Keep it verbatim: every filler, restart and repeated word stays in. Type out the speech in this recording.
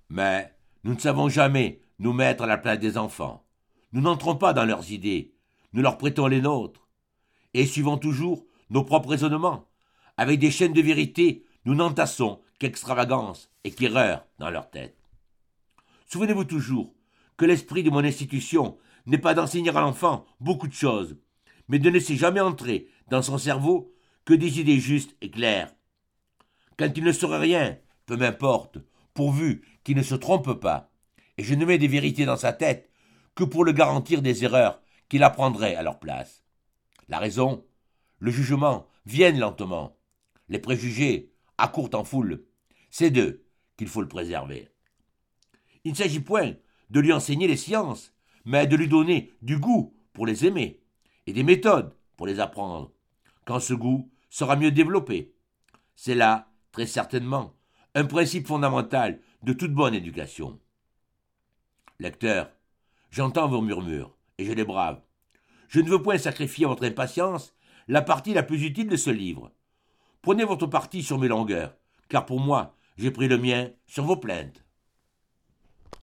Mais nous ne savons jamais nous mettre à la place des enfants. Nous n'entrons pas dans leurs idées, nous leur prêtons les nôtres, et suivons toujours nos propres raisonnements. Avec des chaînes de vérité, nous n'entassons qu'extravagance et qu'erreur dans leur tête. Souvenez-vous toujours que l'esprit de mon institution n'est pas d'enseigner à l'enfant beaucoup de choses, mais de ne laisser jamais entrer dans son cerveau que des idées justes et claires. Quand il ne saurait rien, peu m'importe, pourvu qu'il ne se trompe pas, et je ne mets des vérités dans sa tête que pour le garantir des erreurs qu'il apprendrait à leur place. La raison, le jugement viennent lentement. Les préjugés accourent en foule. C'est d'eux qu'il faut le préserver. Il ne s'agit point de lui enseigner les sciences, mais de lui donner du goût pour les aimer et des méthodes pour les apprendre, quand ce goût sera mieux développé. C'est là, très certainement, un principe fondamental de toute bonne éducation. Lecteur, j'entends vos murmures, et je les brave. Je ne veux point sacrifier à votre impatience la partie la plus utile de ce livre. Prenez votre parti sur mes longueurs, car pour moi, j'ai pris le mien sur vos plaintes.